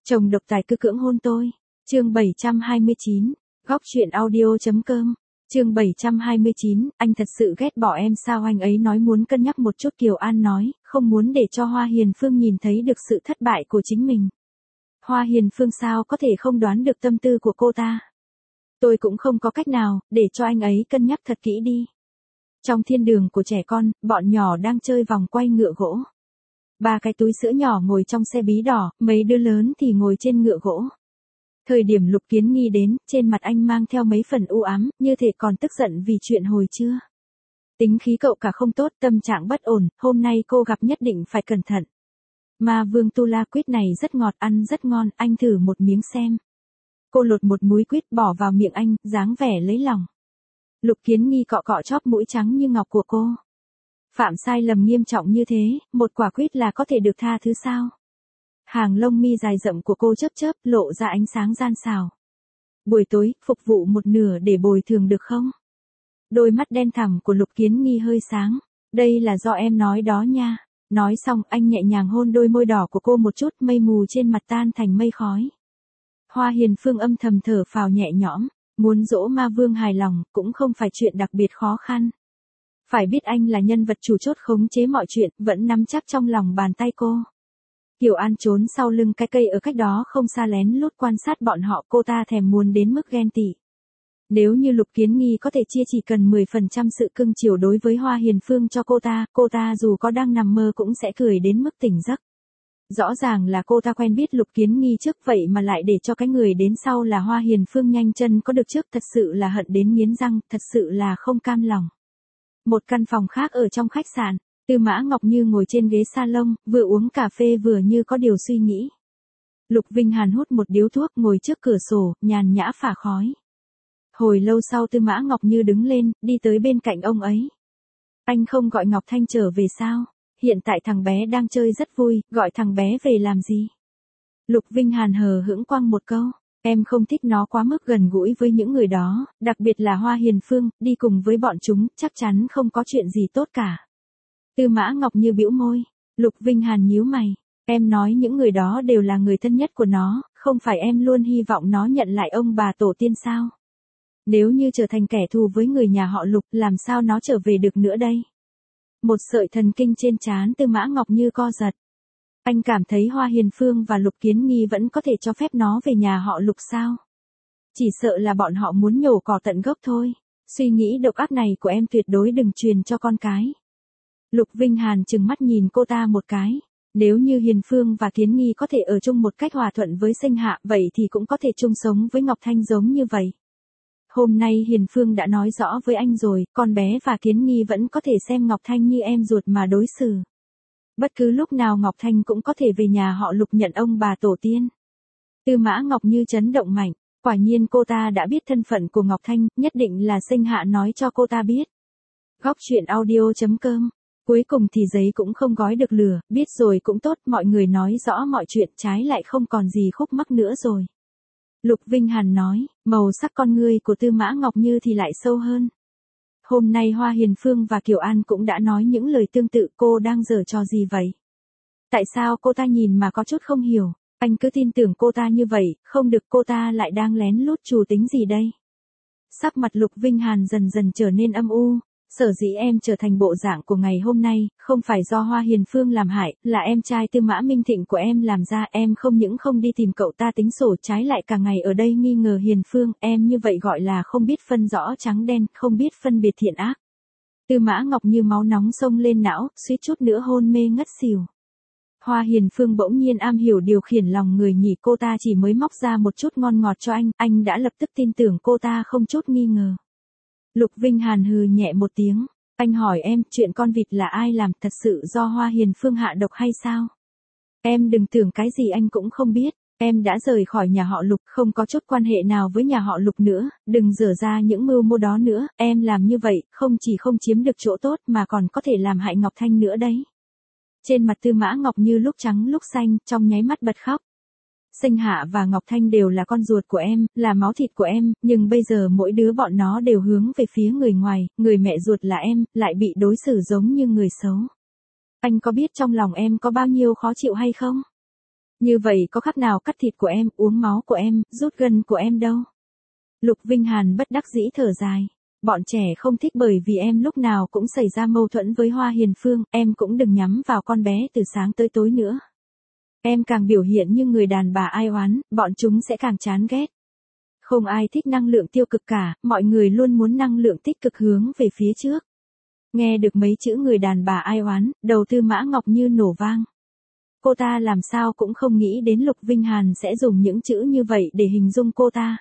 Chồng độc tài cứ cưỡng hôn tôi. Chương 729, góc truyện audio.com. Chương 729, anh thật sự ghét bỏ em sao? Anh ấy nói muốn cân nhắc một chút. Kiều An nói, không muốn để cho Hoa Hiền Phương nhìn thấy được sự thất bại của chính mình. Hoa Hiền Phương sao có thể không đoán được tâm tư của cô ta? Tôi cũng không có cách nào, để cho anh ấy cân nhắc thật kỹ đi. Trong thiên đường của trẻ con, bọn nhỏ đang chơi vòng quay ngựa gỗ. 3 cái túi sữa nhỏ ngồi trong xe bí đỏ, mấy đứa lớn thì ngồi trên ngựa gỗ. Thời điểm Lục Kiến Nghi đến, trên mặt anh mang theo mấy phần u ám, như thể còn tức giận vì chuyện hồi trưa. Tính khí cậu cả không tốt, tâm trạng bất ổn, hôm nay cô gặp nhất định phải cẩn thận. Ma vương tu la quýt này rất ngọt, ăn rất ngon, anh thử một miếng xem. Cô lột một múi quýt bỏ vào miệng anh, dáng vẻ lấy lòng. Lục Kiến Nghi cọ cọ chóp mũi trắng như ngọc của cô. Phạm sai lầm nghiêm trọng như thế, một quả quýt là có thể được tha thứ sao? Hàng lông mi dài rậm của cô chớp chớp, lộ ra ánh sáng gian xảo. Buổi tối, phục vụ một nửa để bồi thường được không? Đôi mắt đen thẳm của Lục Kiến Nghi hơi sáng. Đây là do em nói đó nha. Nói xong, anh nhẹ nhàng hôn đôi môi đỏ của cô một chút, mây mù trên mặt tan thành mây khói. Hoa Hiền Phương âm thầm thở phào nhẹ nhõm, muốn dỗ ma vương hài lòng, cũng không phải chuyện đặc biệt khó khăn. Phải biết anh là nhân vật chủ chốt khống chế mọi chuyện, vẫn nắm chắc trong lòng bàn tay cô. Kiều An trốn sau lưng cái cây ở cách đó không xa lén lút quan sát bọn họ, cô ta thèm muốn đến mức ghen tị. Nếu như Lục Kiến Nghi có thể chia chỉ cần 10% sự cưng chiều đối với Hoa Hiền Phương cho cô ta dù có đang nằm mơ cũng sẽ cười đến mức tỉnh giấc. Rõ ràng là cô ta quen biết Lục Kiến Nghi trước vậy mà lại để cho cái người đến sau là Hoa Hiền Phương nhanh chân có được trước, thật sự là hận đến nghiến răng, thật sự là không cam lòng. Một căn phòng khác ở trong khách sạn, Tư Mã Ngọc Như ngồi trên ghế salon, vừa uống cà phê vừa như có điều suy nghĩ. Lục Vinh Hàn hút một điếu thuốc ngồi trước cửa sổ, nhàn nhã phả khói. Hồi lâu sau Tư Mã Ngọc Như đứng lên, đi tới bên cạnh ông ấy. Anh không gọi Ngọc Thanh trở về sao? Hiện tại thằng bé đang chơi rất vui, gọi thằng bé về làm gì? Lục Vinh Hàn hờ hững quăng một câu. Em không thích nó quá mức gần gũi với những người đó, đặc biệt là Hoa Hiền Phương, đi cùng với bọn chúng, chắc chắn không có chuyện gì tốt cả. Tư Mã Ngọc Như bĩu môi. Lục Vinh Hàn nhíu mày. Em nói những người đó đều là người thân nhất của nó, không phải em luôn hy vọng nó nhận lại ông bà tổ tiên sao? Nếu như trở thành kẻ thù với người nhà họ Lục, làm sao nó trở về được nữa đây? Một sợi thần kinh trên trán Tư Mã Ngọc Như co giật. Anh cảm thấy Hoa Hiền Phương và Lục Kiến Nghi vẫn có thể cho phép nó về nhà họ Lục sao? Chỉ sợ là bọn họ muốn nhổ cỏ tận gốc thôi. Suy nghĩ độc ác này của em tuyệt đối đừng truyền cho con cái. Lục Vinh Hàn trừng mắt nhìn cô ta một cái. Nếu như Hiền Phương và Kiến Nghi có thể ở chung một cách hòa thuận với Sinh Hạ, vậy thì cũng có thể chung sống với Ngọc Thanh giống như vậy. Hôm nay Hiền Phương đã nói rõ với anh rồi, con bé và Kiến Nghi vẫn có thể xem Ngọc Thanh như em ruột mà đối xử. Bất cứ lúc nào Ngọc Thanh cũng có thể về nhà họ Lục nhận ông bà tổ tiên. Tư Mã Ngọc Như chấn động mạnh, quả nhiên cô ta đã biết thân phận của Ngọc Thanh, nhất định là Sinh Hạ nói cho cô ta biết. Góc truyện audio.com. Cuối cùng thì giấy cũng không gói được lửa, biết rồi cũng tốt, mọi người nói rõ mọi chuyện, trái lại không còn gì khúc mắc nữa rồi. Lục Vinh Hàn nói, màu sắc con ngươi của Tư Mã Ngọc Như thì lại sâu hơn. Hôm nay Hoa Hiền Phương và Kiều An cũng đã nói những lời tương tự, cô đang giở trò gì vậy? Tại sao cô ta nhìn mà có chút không hiểu, anh cứ tin tưởng cô ta như vậy, không được, cô ta lại đang lén lút trù tính gì đây? Sắc mặt Lục Vinh Hàn dần dần trở nên âm u. Sở dĩ em trở thành bộ dạng của ngày hôm nay, không phải do Hoa Hiền Phương làm hại, là em trai Tư Mã Minh Thịnh của em làm ra. Em không những không đi tìm cậu ta tính sổ, trái lại cả ngày ở đây nghi ngờ Hiền Phương, em như vậy gọi là không biết phân rõ trắng đen, không biết phân biệt thiện ác. Tư Mã Ngọc Như máu nóng xông lên não, suýt chút nữa hôn mê ngất xỉu. Hoa Hiền Phương bỗng nhiên am hiểu điều khiển lòng người nhỉ, cô ta chỉ mới móc ra một chút ngon ngọt cho anh đã lập tức tin tưởng cô ta không chút nghi ngờ. Lục Vinh Hàn hừ nhẹ một tiếng, anh hỏi em, chuyện con vịt là ai làm, thật sự do Hoa Hiền Phương hạ độc hay sao? Em đừng tưởng cái gì anh cũng không biết, em đã rời khỏi nhà họ Lục, không có chút quan hệ nào với nhà họ Lục nữa, đừng dở ra những mưu mô đó nữa, em làm như vậy, không chỉ không chiếm được chỗ tốt mà còn có thể làm hại Ngọc Thanh nữa đấy. Trên mặt Tư Mã Ngọc Như lúc trắng lúc xanh, trong nháy mắt bật khóc. Sinh Hạ và Ngọc Thanh đều là con ruột của em, là máu thịt của em, nhưng bây giờ mỗi đứa bọn nó đều hướng về phía người ngoài, người mẹ ruột là em, lại bị đối xử giống như người xấu. Anh có biết trong lòng em có bao nhiêu khó chịu hay không? Như vậy có khác nào cắt thịt của em, uống máu của em, rút gân của em đâu. Lục Vinh Hàn bất đắc dĩ thở dài. Bọn trẻ không thích bởi vì em lúc nào cũng xảy ra mâu thuẫn với Hoa Hiền Phương, em cũng đừng nhắm vào con bé từ sáng tới tối nữa. Em càng biểu hiện như người đàn bà ai oán, bọn chúng sẽ càng chán ghét. Không ai thích năng lượng tiêu cực cả, mọi người luôn muốn năng lượng tích cực hướng về phía trước. Nghe được mấy chữ người đàn bà ai oán, đầu Tư Mã Ngọc Như nổ vang. Cô ta làm sao cũng không nghĩ đến Lục Vinh Hàn sẽ dùng những chữ như vậy để hình dung cô ta.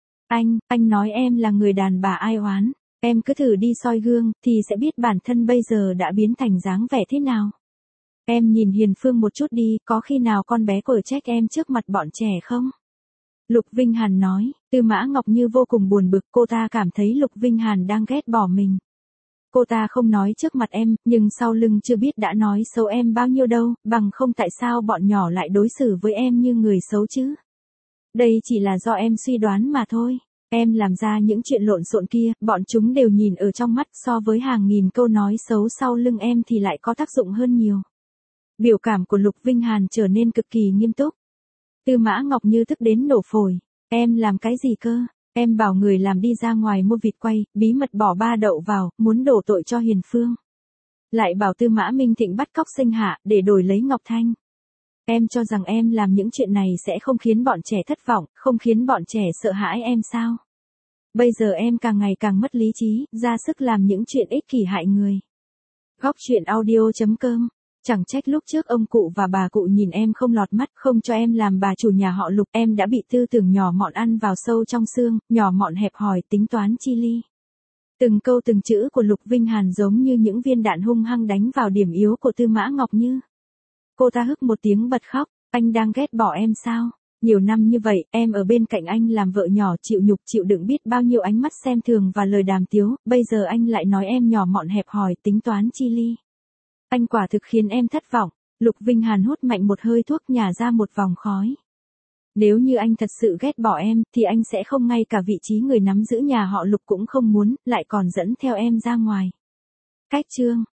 Anh nói em là người đàn bà ai oán, em cứ thử đi soi gương, thì sẽ biết bản thân bây giờ đã biến thành dáng vẻ thế nào. Em nhìn Hiền Phương một chút đi, có khi nào con bé quở trách em trước mặt bọn trẻ không? Lục Vinh Hàn nói, Tư Mã Ngọc Như vô cùng buồn bực, cô ta cảm thấy Lục Vinh Hàn đang ghét bỏ mình. Cô ta không nói trước mặt em, nhưng sau lưng chưa biết đã nói xấu em bao nhiêu đâu, bằng không tại sao bọn nhỏ lại đối xử với em như người xấu chứ? Đây chỉ là do em suy đoán mà thôi. Em làm ra những chuyện lộn xộn kia, bọn chúng đều nhìn ở trong mắt, so với hàng nghìn câu nói xấu sau lưng em thì lại có tác dụng hơn nhiều. Biểu cảm của Lục Vinh Hàn trở nên cực kỳ nghiêm túc. Tư Mã Ngọc Như tức đến nổ phổi. Em làm cái gì cơ? Em bảo người làm đi ra ngoài mua vịt quay, bí mật bỏ 3 đậu vào, muốn đổ tội cho Hiền Phương. Lại bảo Tư Mã Minh Thịnh bắt cóc Sinh Hạ để đổi lấy Ngọc Thanh. Em cho rằng em làm những chuyện này sẽ không khiến bọn trẻ thất vọng, không khiến bọn trẻ sợ hãi em sao? Bây giờ em càng ngày càng mất lý trí, ra sức làm những chuyện ích kỷ hại người. Góc truyện audio.com. Chẳng trách lúc trước ông cụ và bà cụ nhìn em không lọt mắt, không cho em làm bà chủ nhà họ Lục, em đã bị tư tưởng nhỏ mọn ăn vào sâu trong xương, nhỏ mọn hẹp hòi, tính toán chi ly. Từng câu từng chữ của Lục Vinh Hàn giống như những viên đạn hung hăng đánh vào điểm yếu của Tư Mã Ngọc Như. Cô ta hức một tiếng bật khóc, anh đang ghét bỏ em sao? Nhiều năm như vậy, em ở bên cạnh anh làm vợ nhỏ chịu nhục chịu đựng biết bao nhiêu ánh mắt xem thường và lời đàm tiếu, bây giờ anh lại nói em nhỏ mọn hẹp hòi, tính toán chi ly. Anh quả thực khiến em thất vọng. Lục Vinh Hàn hút mạnh một hơi thuốc nhả ra một vòng khói. Nếu như anh thật sự ghét bỏ em, thì anh sẽ không ngay cả vị trí người nắm giữ nhà họ Lục cũng không muốn, lại còn dẫn theo em ra ngoài. Cách chương